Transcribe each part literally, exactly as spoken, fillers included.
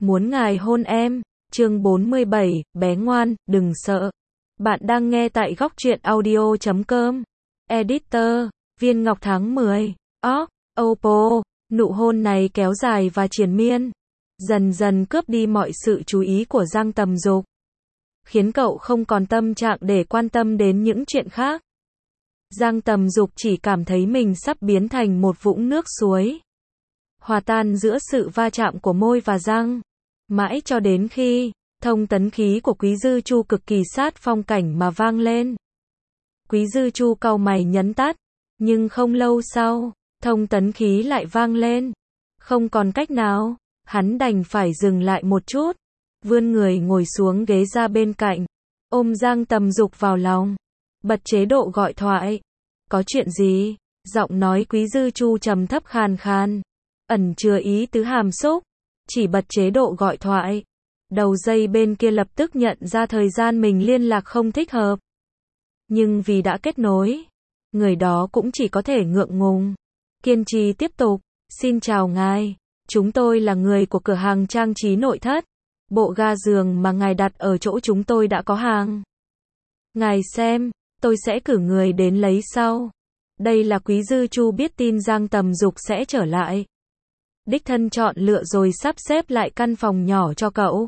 Muốn ngài hôn em, chương bốn mươi bảy, bé ngoan, đừng sợ. Bạn đang nghe tại góc truyện audio chấm com. Editor, Viên Ngọc tháng mười. Óc, Oppo, nụ hôn này kéo dài và triền miên, dần dần cướp đi mọi sự chú ý của Giang Tầm Dục, khiến cậu không còn tâm trạng để quan tâm đến những chuyện khác. Giang Tầm Dục chỉ cảm thấy mình sắp biến thành một vũng nước suối, hòa tan giữa sự va chạm của môi và răng, mãi cho đến khi thông tấn khí của Quý Dư Chu cực kỳ sát phong cảnh mà vang lên. Quý Dư Chu cau mày nhấn tắt, nhưng không lâu sau, thông tấn khí lại vang lên. Không còn cách nào, hắn đành phải dừng lại một chút, vươn người ngồi xuống ghế ra bên cạnh, ôm Giang Tầm Dục vào lòng, bật chế độ gọi thoại. Có chuyện gì? Giọng nói Quý Dư Chu trầm thấp khàn khàn, ẩn chứa ý tứ hàm xúc. Chỉ bật chế độ gọi thoại, đầu dây bên kia lập tức nhận ra thời gian mình liên lạc không thích hợp. Nhưng vì đã kết nối, người đó cũng chỉ có thể ngượng ngùng, kiên trì tiếp tục. Xin chào ngài, chúng tôi là người của cửa hàng trang trí nội thất. Bộ ga giường mà ngài đặt ở chỗ chúng tôi đã có hàng. Ngài xem, tôi sẽ cử người đến lấy sau. Đây là Quý Dư Chu biết tin Giang Tầm Dục sẽ trở lại, đích thân chọn lựa rồi sắp xếp lại căn phòng nhỏ cho cậu.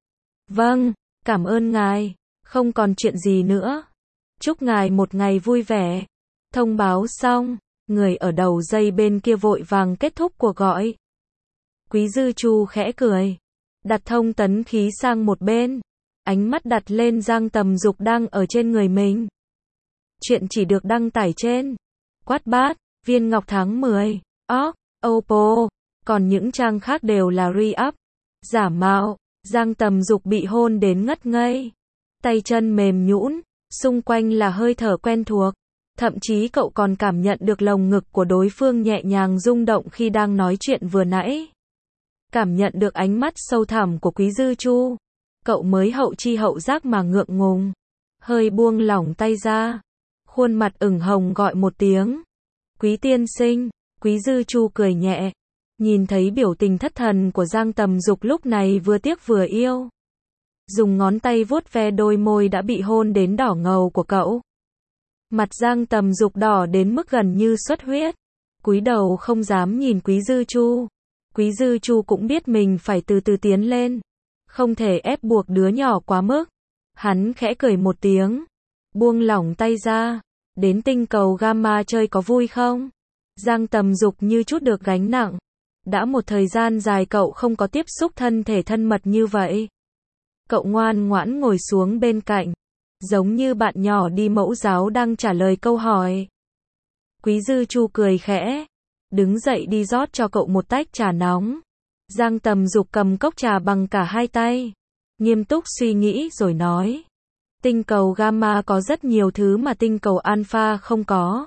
Vâng, cảm ơn ngài, không còn chuyện gì nữa. Chúc ngài một ngày vui vẻ. Thông báo xong, người ở đầu dây bên kia vội vàng kết thúc cuộc gọi. Quý Dư Chu khẽ cười, đặt thông tấn khí sang một bên, ánh mắt đặt lên Giang Tầm Dục đang ở trên người mình. Chuyện chỉ được đăng tải trên Quát Bát, Viên Ngọc tháng mười, Óc, Oppo, còn những trang khác đều là re-up, giả mạo. Giang Tầm Dục bị hôn đến ngất ngây, tay chân mềm nhũn, xung quanh là hơi thở quen thuộc, thậm chí cậu còn cảm nhận được lồng ngực của đối phương nhẹ nhàng rung động khi đang nói chuyện vừa nãy. Cảm nhận được ánh mắt sâu thẳm của Quý Dư Chu, cậu mới hậu chi hậu giác mà ngượng ngùng, hơi buông lỏng tay ra, khuôn mặt ửng hồng gọi một tiếng. Quý tiên sinh. Quý Dư Chu cười nhẹ, nhìn thấy biểu tình thất thần của Giang Tầm Dục lúc này vừa tiếc vừa yêu, dùng ngón tay vuốt ve đôi môi đã bị hôn đến đỏ ngầu của cậu. Mặt Giang Tầm Dục đỏ đến mức gần như xuất huyết, cúi đầu không dám nhìn Quý Dư Chu. Quý Dư Chu cũng biết mình phải từ từ tiến lên, không thể ép buộc đứa nhỏ quá mức. Hắn khẽ cười một tiếng, buông lỏng tay ra. Đến tinh cầu Gamma chơi có vui không? Giang Tầm Dục như chút được gánh nặng. Đã một thời gian dài cậu không có tiếp xúc thân thể thân mật như vậy. Cậu ngoan ngoãn ngồi xuống bên cạnh, giống như bạn nhỏ đi mẫu giáo đang trả lời câu hỏi. Quý Dư Chu cười khẽ, đứng dậy đi rót cho cậu một tách trà nóng. Giang Tầm Dục cầm cốc trà bằng cả hai tay, nghiêm túc suy nghĩ rồi nói. Tinh cầu Gamma có rất nhiều thứ mà tinh cầu Alpha không có.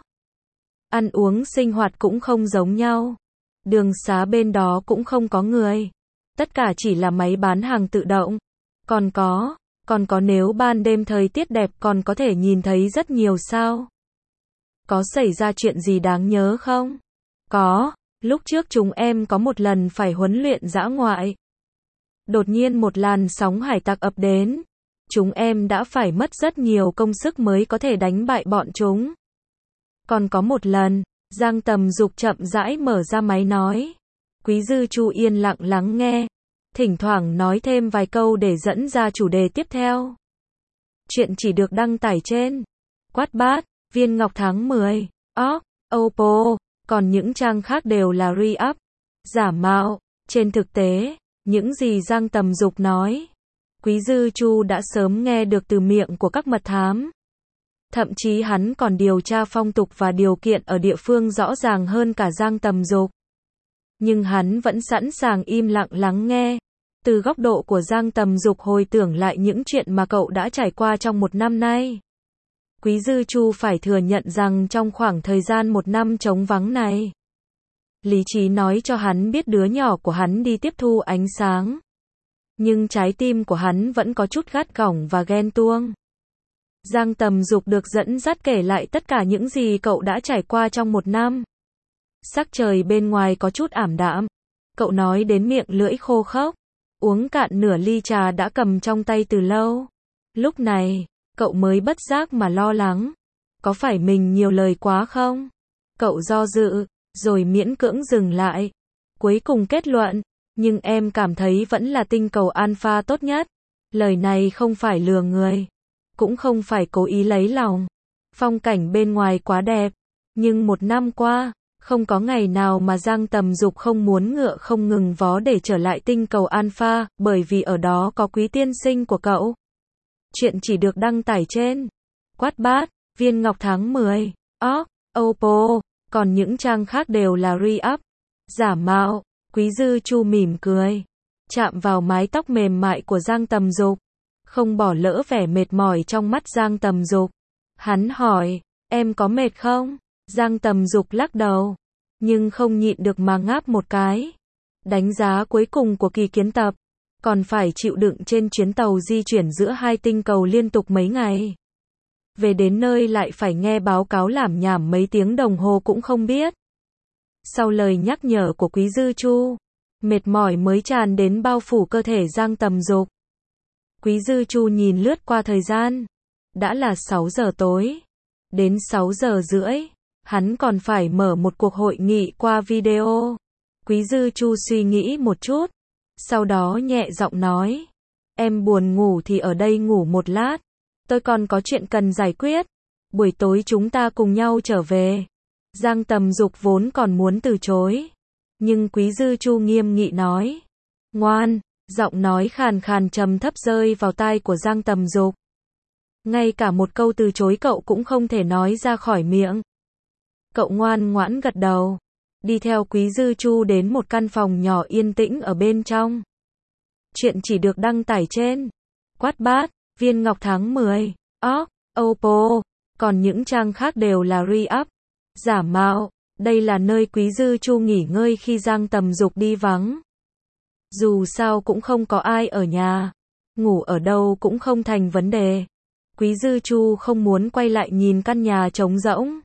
Ăn uống sinh hoạt cũng không giống nhau. Đường xá bên đó cũng không có người. Tất cả chỉ là máy bán hàng tự động. Còn có, còn có nếu ban đêm thời tiết đẹp còn có thể nhìn thấy rất nhiều sao. Có xảy ra chuyện gì đáng nhớ không? Có, lúc trước chúng em có một lần phải huấn luyện dã ngoại. Đột nhiên một làn sóng hải tặc ập đến. Chúng em đã phải mất rất nhiều công sức mới có thể đánh bại bọn chúng. Còn có một lần, Giang Tầm Dục chậm rãi mở ra máy nói. Quý Dư Chu yên lặng lắng nghe, thỉnh thoảng nói thêm vài câu để dẫn ra chủ đề tiếp theo. Chuyện chỉ được đăng tải trên Quát Bát, Viên Ngọc tháng mười, Óc, Oppo, còn những trang khác đều là re-up, giả mạo. Trên thực tế, những gì Giang Tầm Dục nói, Quý Dư Chu đã sớm nghe được từ miệng của các mật thám. Thậm chí hắn còn điều tra phong tục và điều kiện ở địa phương rõ ràng hơn cả Giang Tầm Dục. Nhưng hắn vẫn sẵn sàng im lặng lắng nghe, từ góc độ của Giang Tầm Dục hồi tưởng lại những chuyện mà cậu đã trải qua trong một năm nay. Quý Dư Chu phải thừa nhận rằng trong khoảng thời gian một năm trống vắng này, lý trí nói cho hắn biết đứa nhỏ của hắn đi tiếp thu ánh sáng. Nhưng trái tim của hắn vẫn có chút gắt gỏng và ghen tuông. Giang Tầm Dục được dẫn dắt kể lại tất cả những gì cậu đã trải qua trong một năm. Sắc trời bên ngoài có chút ảm đạm. Cậu nói đến miệng lưỡi khô khốc. uống cạn nửa ly trà đã cầm trong tay từ lâu. Lúc này, cậu mới bất giác mà lo lắng. Có phải mình nhiều lời quá không? Cậu do dự, rồi miễn cưỡng dừng lại. Cuối cùng kết luận, nhưng em cảm thấy vẫn là tinh cầu Alpha tốt nhất. Lời này không phải lừa người, cũng không phải cố ý lấy lòng. Phong cảnh bên ngoài quá đẹp, nhưng một năm qua, không có ngày nào mà Giang Tầm Dục không muốn ngựa không ngừng vó để trở lại tinh cầu Alpha, bởi vì ở đó có Quý tiên sinh của cậu. Chuyện chỉ được đăng tải trên Wattpad, Viên Ngọc tháng mười, org, Oppo, còn những trang khác đều là re-up, giả mạo. Quý Dư Chu mỉm cười, chạm vào mái tóc mềm mại của Giang Tầm Dục, không bỏ lỡ vẻ mệt mỏi trong mắt Giang Tầm Dục. Hắn hỏi, em có mệt không? Giang Tầm Dục lắc đầu, nhưng không nhịn được mà ngáp một cái. Đánh giá cuối cùng của kỳ kiến tập, còn phải chịu đựng trên chuyến tàu di chuyển giữa hai tinh cầu liên tục mấy ngày. Về đến nơi lại phải nghe báo cáo lảm nhảm mấy tiếng đồng hồ cũng không biết. Sau lời nhắc nhở của Quý Dư Chu, mệt mỏi mới tràn đến bao phủ cơ thể Giang Tầm Dục. Quý Dư Chu nhìn lướt qua thời gian, đã là sáu giờ tối. Đến sáu giờ rưỡi, hắn còn phải mở một cuộc hội nghị qua video. Quý Dư Chu suy nghĩ một chút, sau đó nhẹ giọng nói, em buồn ngủ thì ở đây ngủ một lát, tôi còn có chuyện cần giải quyết, buổi tối chúng ta cùng nhau trở về. Giang Tầm Dục vốn còn muốn từ chối, nhưng Quý Dư Chu nghiêm nghị nói, ngoan. Giọng nói khàn khàn trầm thấp rơi vào tai của Giang Tầm Dục. Ngay cả một câu từ chối cậu cũng không thể nói ra khỏi miệng. Cậu ngoan ngoãn gật đầu, đi theo Quý Dư Chu đến một căn phòng nhỏ yên tĩnh ở bên trong. Chuyện chỉ được đăng tải trên Wattpad, Viên Ngọc tháng mười, org, Oppo, còn những trang khác đều là re-up, giả mạo. Đây là nơi Quý Dư Chu nghỉ ngơi khi Giang Tầm Dục đi vắng. Dù sao cũng không có ai ở nhà, ngủ ở đâu cũng không thành vấn đề. Quý Dư Chu không muốn quay lại nhìn căn nhà trống rỗng,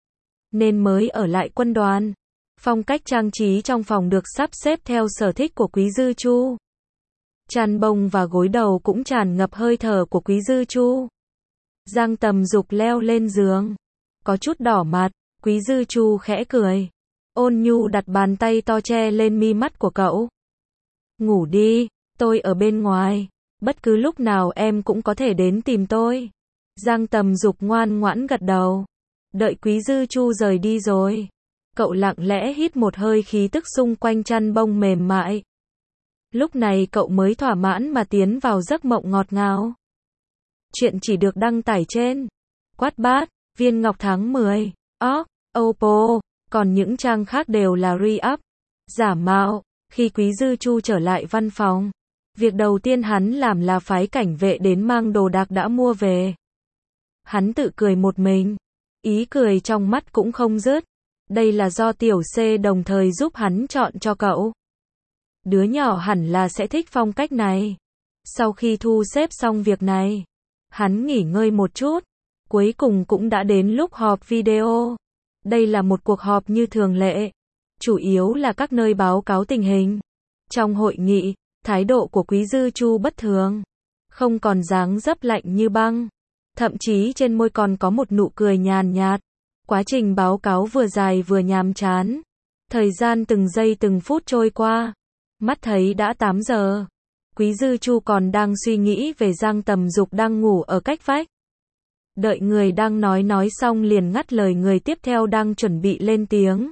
nên mới ở lại quân đoàn. Phong cách trang trí trong phòng được sắp xếp theo sở thích của Quý Dư Chu. Chăn bông và gối đầu cũng tràn ngập hơi thở của Quý Dư Chu. Giang Tầm Dục leo lên giường, có chút đỏ mặt. Quý Dư Chu khẽ cười, ôn nhu đặt bàn tay to che lên mi mắt của cậu. Ngủ đi, tôi ở bên ngoài, bất cứ lúc nào em cũng có thể đến tìm tôi. Giang Tầm Dục ngoan ngoãn gật đầu. Đợi Quý Dư Chu rời đi rồi, cậu lặng lẽ hít một hơi khí tức xung quanh chăn bông mềm mại. Lúc này cậu mới thỏa mãn mà tiến vào giấc mộng ngọt ngào. Chuyện chỉ được đăng tải trên Wattpad, Viên Ngọc tháng mười, org, Oppo, còn những trang khác đều là re-up, giả mạo. Khi Quý Dư Chu trở lại văn phòng, việc đầu tiên hắn làm là phái cảnh vệ đến mang đồ đạc đã mua về. Hắn tự cười một mình, ý cười trong mắt cũng không dứt. Đây là do Tiểu C đồng thời giúp hắn chọn cho cậu. Đứa nhỏ hẳn là sẽ thích phong cách này. Sau khi thu xếp xong việc này, hắn nghỉ ngơi một chút, cuối cùng cũng đã đến lúc họp video. Đây là một cuộc họp như thường lệ, chủ yếu là các nơi báo cáo tình hình. Trong hội nghị, thái độ của Quý Dư Chu bất thường, không còn dáng dấp lạnh như băng, thậm chí trên môi còn có một nụ cười nhàn nhạt. Quá trình báo cáo vừa dài vừa nhàm chán. Thời gian từng giây từng phút trôi qua, mắt thấy đã tám giờ. Quý Dư Chu còn đang suy nghĩ về Giang Tầm Dục đang ngủ ở cách vách. Đợi người đang nói nói xong liền ngắt lời người tiếp theo đang chuẩn bị lên tiếng.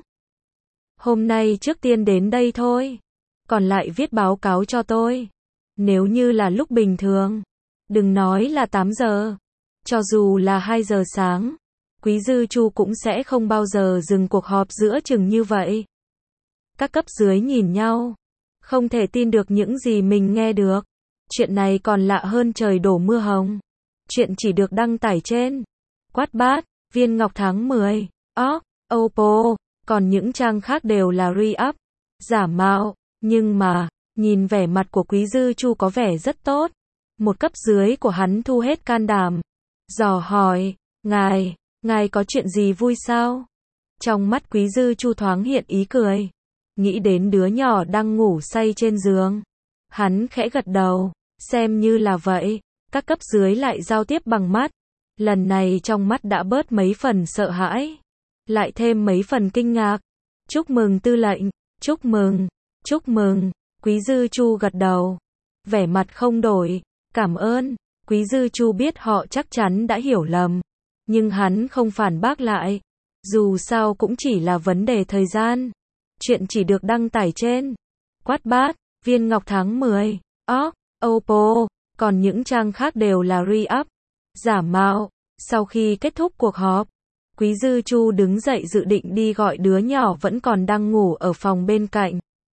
Hôm nay trước tiên đến đây thôi, còn lại viết báo cáo cho tôi. Nếu như là lúc bình thường, đừng nói là tám giờ, cho dù là hai giờ sáng, Quý Dư Chu cũng sẽ không bao giờ dừng cuộc họp giữa chừng như vậy. Các cấp dưới nhìn nhau, không thể tin được những gì mình nghe được. Chuyện này còn lạ hơn trời đổ mưa hồng. Chuyện chỉ được đăng tải trên Wattpad, Viên Ngọc tháng mười, org, Oppo, còn những trang khác đều là re-up, giả mạo. Nhưng mà, nhìn vẻ mặt của Quý Dư Chu có vẻ rất tốt. Một cấp dưới của hắn thu hết can đảm, dò hỏi, ngài, ngài có chuyện gì vui sao? Trong mắt Quý Dư Chu thoáng hiện ý cười, nghĩ đến đứa nhỏ đang ngủ say trên giường. Hắn khẽ gật đầu, xem như là vậy. Các cấp dưới lại giao tiếp bằng mắt. Lần này trong mắt đã bớt mấy phần sợ hãi, lại thêm mấy phần kinh ngạc. Chúc mừng tư lệnh, chúc mừng, chúc mừng. Quý Dư Chu gật đầu, vẻ mặt không đổi, cảm ơn. Quý Dư Chu biết họ chắc chắn đã hiểu lầm, nhưng hắn không phản bác lại. Dù sao cũng chỉ là vấn đề thời gian. Chuyện chỉ được đăng tải trên Quát Bát, Viên Ngọc tháng mười, Org, Oppo, còn những trang khác đều là re-up, giả mạo. Sau khi kết thúc cuộc họp, Quý Dư Chu đứng dậy dự định đi gọi đứa nhỏ vẫn còn đang ngủ ở phòng bên cạnh.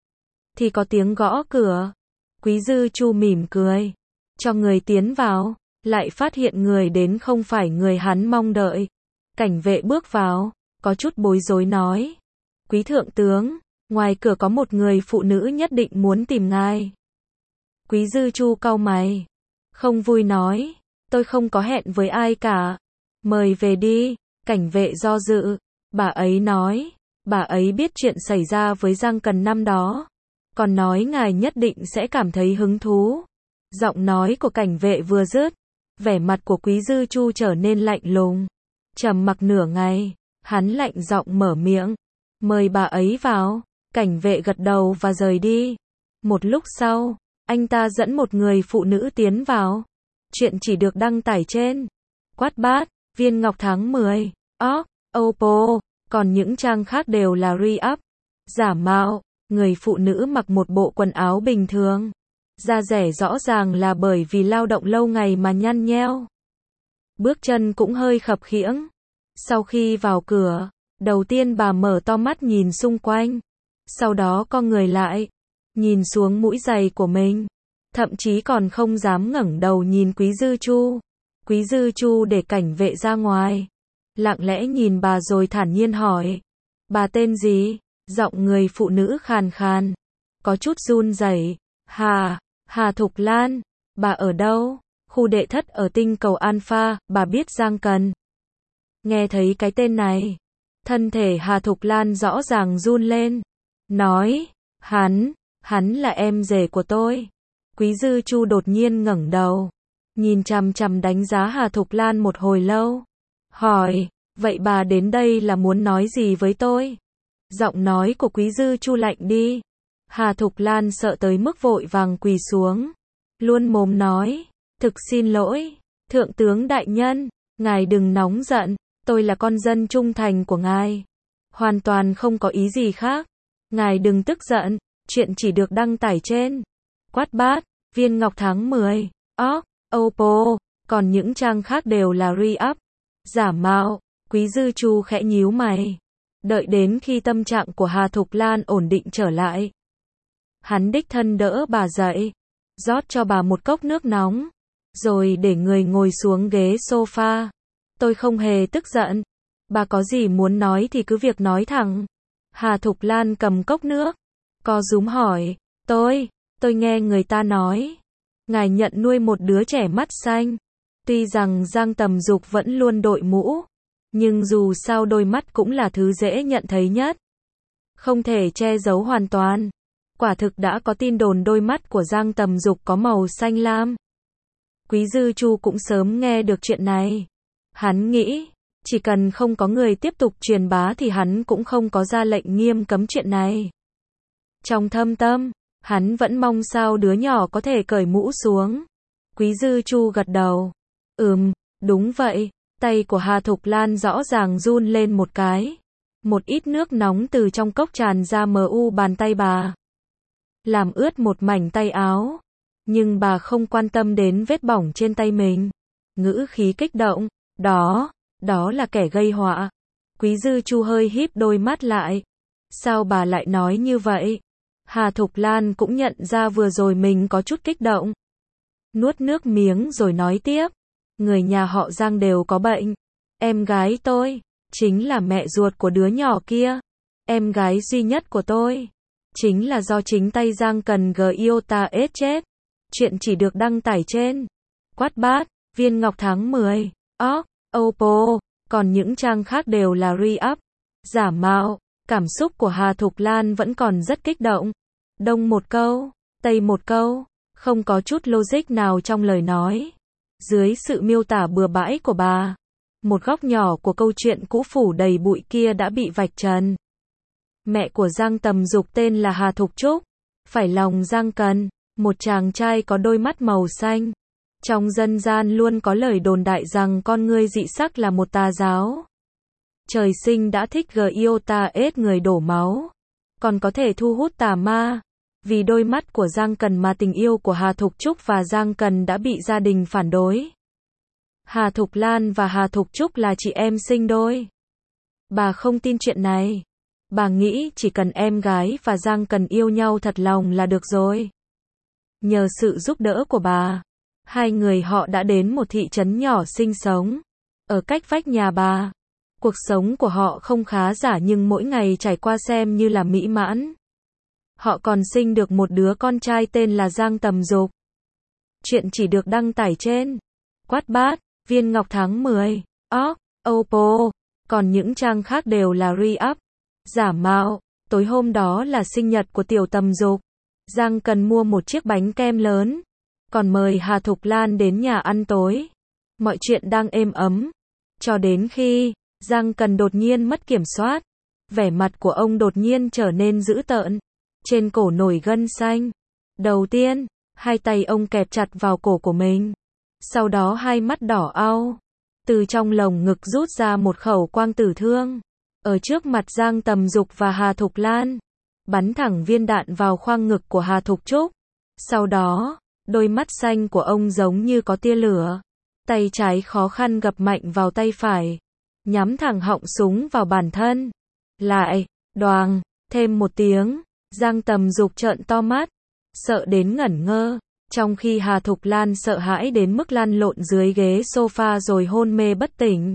Thì có tiếng gõ cửa. Quý Dư Chu mỉm cười, cho người tiến vào, lại phát hiện người đến không phải người hắn mong đợi. Cảnh vệ bước vào, có chút bối rối nói: Quý thượng tướng, ngoài cửa có một người phụ nữ nhất định muốn tìm ngài. Quý Dư Chu cau mày, không vui nói: Tôi không có hẹn với ai cả. Mời về đi. Cảnh vệ do dự. Bà ấy nói, bà ấy biết chuyện xảy ra với Giang Cần năm đó, còn nói ngài nhất định sẽ cảm thấy hứng thú. Giọng nói của cảnh vệ vừa dứt, vẻ mặt của Quý Dư Chu trở nên lạnh lùng. Trầm mặc nửa ngày, hắn lạnh giọng mở miệng: Mời bà ấy vào. Cảnh vệ gật đầu và rời đi. Một lúc sau, anh ta dẫn một người phụ nữ tiến vào. Chuyện chỉ được đăng tải trên Quát Bát, Viên Ngọc tháng mười, Org, Oppo, còn những trang khác đều là re-up, giả mạo. Người phụ nữ mặc một bộ quần áo bình thường, da rẻ rõ ràng là bởi vì lao động lâu ngày mà nhăn nheo. Bước chân cũng hơi khập khiễng. Sau khi vào cửa, đầu tiên bà mở to mắt nhìn xung quanh, sau đó co người lại, nhìn xuống mũi giày của mình, thậm chí còn không dám ngẩng đầu nhìn Quý Dư Chu. Quý Dư Chu để cảnh vệ ra ngoài, lặng lẽ nhìn bà rồi thản nhiên hỏi: Bà tên gì? Giọng người phụ nữ khàn khàn, có chút run rẩy. Hà, Hà Thục Lan. Bà ở đâu? Khu đệ thất ở tinh cầu Alpha. Bà biết Giang Cần? Nghe thấy cái tên này, thân thể Hà Thục Lan rõ ràng run lên, nói: Hắn, hắn là em rể của tôi. Quý Dư Chu đột nhiên ngẩng đầu, nhìn chằm chằm đánh giá Hà Thục Lan một hồi lâu, hỏi: Vậy bà đến đây là muốn nói gì với tôi? Giọng nói của Quý Dư Chu lạnh đi. Hà Thục Lan sợ tới mức vội vàng quỳ xuống, luôn mồm nói: Thực xin lỗi, thượng tướng đại nhân, ngài đừng nóng giận, tôi là con dân trung thành của ngài, hoàn toàn không có ý gì khác. Ngài đừng tức giận, chuyện chỉ được đăng tải trên Quát Bát, Viên Ngọc tháng mười, Org, Oppo, còn những trang khác đều là re-up, giả mạo. Quý Dư Chu khẽ nhíu mày, đợi đến khi tâm trạng của Hà Thục Lan ổn định trở lại, hắn đích thân đỡ bà dậy, rót cho bà một cốc nước nóng, rồi để người ngồi xuống ghế sofa. Tôi không hề tức giận, bà có gì muốn nói thì cứ việc nói thẳng. Hà Thục Lan cầm cốc nước, co rúm hỏi: Tôi, tôi nghe người ta nói, ngài nhận nuôi một đứa trẻ mắt xanh. Tuy rằng Giang Tầm Dục vẫn luôn đội mũ, nhưng dù sao đôi mắt cũng là thứ dễ nhận thấy nhất, không thể che giấu hoàn toàn. Quả thực đã có tin đồn đôi mắt của Giang Tầm Dục có màu xanh lam. Quý Dư Chu cũng sớm nghe được chuyện này. Hắn nghĩ, chỉ cần không có người tiếp tục truyền bá thì hắn cũng không có ra lệnh nghiêm cấm chuyện này. Trong thâm tâm, hắn vẫn mong sao đứa nhỏ có thể cởi mũ xuống. Quý Dư Chu gật đầu. Ừm, đúng vậy. Tay của Hà Thục Lan rõ ràng run lên một cái. Một ít nước nóng từ trong cốc tràn ra mờ u bàn tay bà, làm ướt một mảnh tay áo. Nhưng bà không quan tâm đến vết bỏng trên tay mình. Ngữ khí kích động: Đó, đó là kẻ gây họa. Quý Dư Chu hơi híp đôi mắt lại. Sao bà lại nói như vậy? Hà Thục Lan cũng nhận ra vừa rồi mình có chút kích động. Nuốt nước miếng rồi nói tiếp: Người nhà họ Giang đều có bệnh. Em gái tôi chính là mẹ ruột của đứa nhỏ kia. Em gái duy nhất của tôi chính là do chính tay Giang Cần Giota ết chết. Chuyện chỉ được đăng tải trên Quát Bát, Viên Ngọc tháng mười, Org, Oppo, còn những trang khác đều là re-up, giả mạo. Cảm xúc của Hà Thục Lan vẫn còn rất kích động. Đông một câu, tây một câu, không có chút logic nào trong lời nói. Dưới sự miêu tả bừa bãi của bà, một góc nhỏ của câu chuyện cũ phủ đầy bụi kia đã bị vạch trần. Mẹ của Giang Tầm Dục tên là Hà Thục Trúc, phải lòng Giang Cần, một chàng trai có đôi mắt màu xanh. Trong dân gian luôn có lời đồn đại rằng con ngươi dị sắc là một tà giáo. Trời sinh đã thích giota ết người đổ máu, còn có thể thu hút tà ma. Vì đôi mắt của Giang Cần mà tình yêu của Hà Thục Trúc và Giang Cần đã bị gia đình phản đối. Hà Thục Lan và Hà Thục Trúc là chị em sinh đôi. Bà không tin chuyện này. Bà nghĩ chỉ cần em gái và Giang Cần yêu nhau thật lòng là được rồi. Nhờ sự giúp đỡ của bà, hai người họ đã đến một thị trấn nhỏ sinh sống, ở cách vách nhà bà. Cuộc sống của họ không khá giả nhưng mỗi ngày trải qua xem như là mỹ mãn. Họ còn sinh được một đứa con trai tên là Giang Tầm Dục. Chuyện chỉ được đăng tải trên Wattpad, Viên Ngọc tháng mười, org, Oppo, còn những trang khác đều là re-up, giả mạo. Tối hôm đó là sinh nhật của Tiểu Tầm Dục. Giang Cần mua một chiếc bánh kem lớn, còn mời Hà Thục Lan đến nhà ăn tối. Mọi chuyện đang êm ấm, cho đến khi Giang Cần đột nhiên mất kiểm soát. Vẻ mặt của ông đột nhiên trở nên dữ tợn, trên cổ nổi gân xanh. Đầu tiên, hai tay ông kẹp chặt vào cổ của mình, sau đó hai mắt đỏ au, từ trong lồng ngực rút ra một khẩu quang tử thương, ở trước mặt Giang Tầm Dục và Hà Thục Lan, bắn thẳng viên đạn vào khoang ngực của Hà Thục Trúc. Sau đó, đôi mắt xanh của ông giống như có tia lửa, tay trái khó khăn gập mạnh vào tay phải, nhắm thẳng họng súng vào bản thân. Lại, đoàng, thêm một tiếng, Giang Tầm Dục trợn to mắt, sợ đến ngẩn ngơ, trong khi Hà Thục Lan sợ hãi đến mức lăn lộn dưới ghế sofa rồi hôn mê bất tỉnh.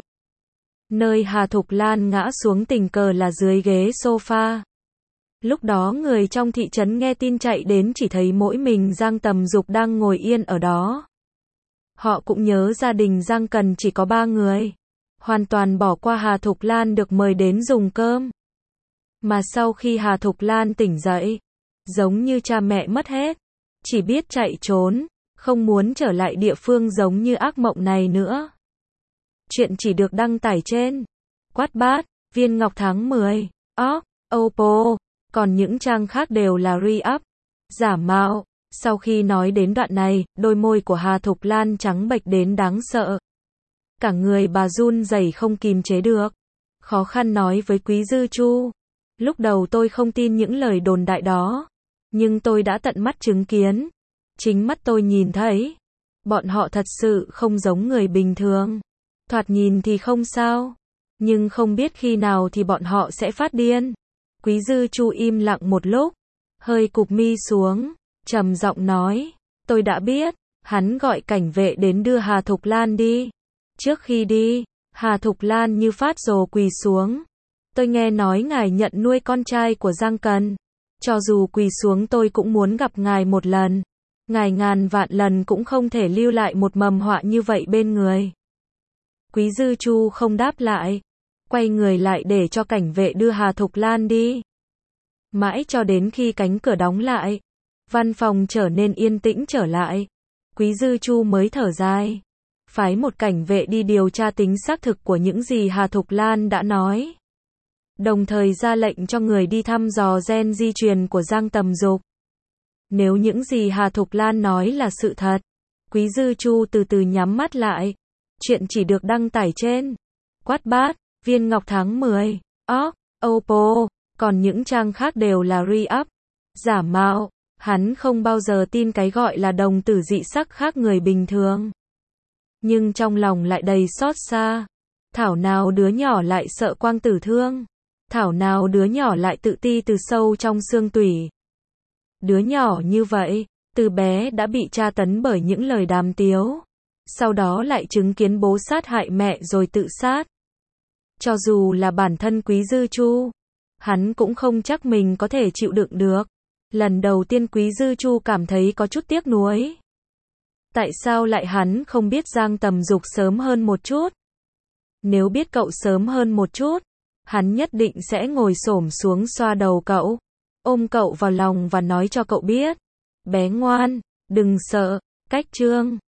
Nơi Hà Thục Lan ngã xuống tình cờ là dưới ghế sofa. Lúc đó người trong thị trấn nghe tin chạy đến chỉ thấy mỗi mình Giang Tầm Dục đang ngồi yên ở đó. Họ cũng nhớ gia đình Giang Cần chỉ có ba người, hoàn toàn bỏ qua Hà Thục Lan được mời đến dùng cơm. Mà sau khi Hà Thục Lan tỉnh dậy, giống như cha mẹ mất hết, chỉ biết chạy trốn, không muốn trở lại địa phương giống như ác mộng này nữa. Chuyện chỉ được đăng tải trên Wattpad, Viên Ngọc tháng mười, org, Oppo, còn những trang khác đều là re-up, giả mạo. Sau khi nói đến đoạn này, đôi môi của Hà Thục Lan trắng bệch đến đáng sợ. Cả người bà run rẩy không kìm chế được, khó khăn nói với Quý Dư Chu. Lúc đầu tôi không tin những lời đồn đại đó, nhưng tôi đã tận mắt chứng kiến. Chính mắt tôi nhìn thấy, bọn họ thật sự không giống người bình thường. Thoạt nhìn thì không sao, nhưng không biết khi nào thì bọn họ sẽ phát điên. Quý Dư Chu im lặng một lúc, hơi cụp mi xuống, trầm giọng nói, tôi đã biết. Hắn gọi cảnh vệ đến đưa Hà Thục Lan đi. Trước khi đi, Hà Thục Lan như phát rồ quỳ xuống. Tôi nghe nói ngài nhận nuôi con trai của Giang Cần. Cho dù quỳ xuống tôi cũng muốn gặp ngài một lần. Ngài ngàn vạn lần cũng không thể lưu lại một mầm họa như vậy bên người. Quý Dư Chu không đáp lại, quay người lại để cho cảnh vệ đưa Hà Thục Lan đi. Mãi cho đến khi cánh cửa đóng lại, văn phòng trở nên yên tĩnh trở lại, Quý Dư Chu mới thở dài, phái một cảnh vệ đi điều tra tính xác thực của những gì Hà Thục Lan đã nói. Đồng thời ra lệnh cho người đi thăm dò gen di truyền của Giang Tầm Dục. Nếu những gì Hà Thục Lan nói là sự thật, Quý Dư Chu từ từ nhắm mắt lại. Chuyện chỉ được đăng tải trên Wattpad, Viên Ngọc tháng mười, org, Oppo, còn những trang khác đều là re-up, giả mạo. Hắn không bao giờ tin cái gọi là đồng tử dị sắc khác người bình thường. Nhưng trong lòng lại đầy xót xa. Thảo nào đứa nhỏ lại sợ quang tử thương. Thảo nào đứa nhỏ lại tự ti từ sâu trong xương tủy. Đứa nhỏ như vậy, từ bé đã bị tra tấn bởi những lời đàm tiếu. Sau đó lại chứng kiến bố sát hại mẹ rồi tự sát. Cho dù là bản thân Quý Dư Chu, hắn cũng không chắc mình có thể chịu đựng được. Lần đầu tiên Quý Dư Chu cảm thấy có chút tiếc nuối. Tại sao lại hắn không biết Giang Tầm Dục sớm hơn một chút? Nếu biết cậu sớm hơn một chút, hắn nhất định sẽ ngồi xổm xuống xoa đầu cậu, ôm cậu vào lòng và nói cho cậu biết. Bé ngoan, đừng sợ. Cách chương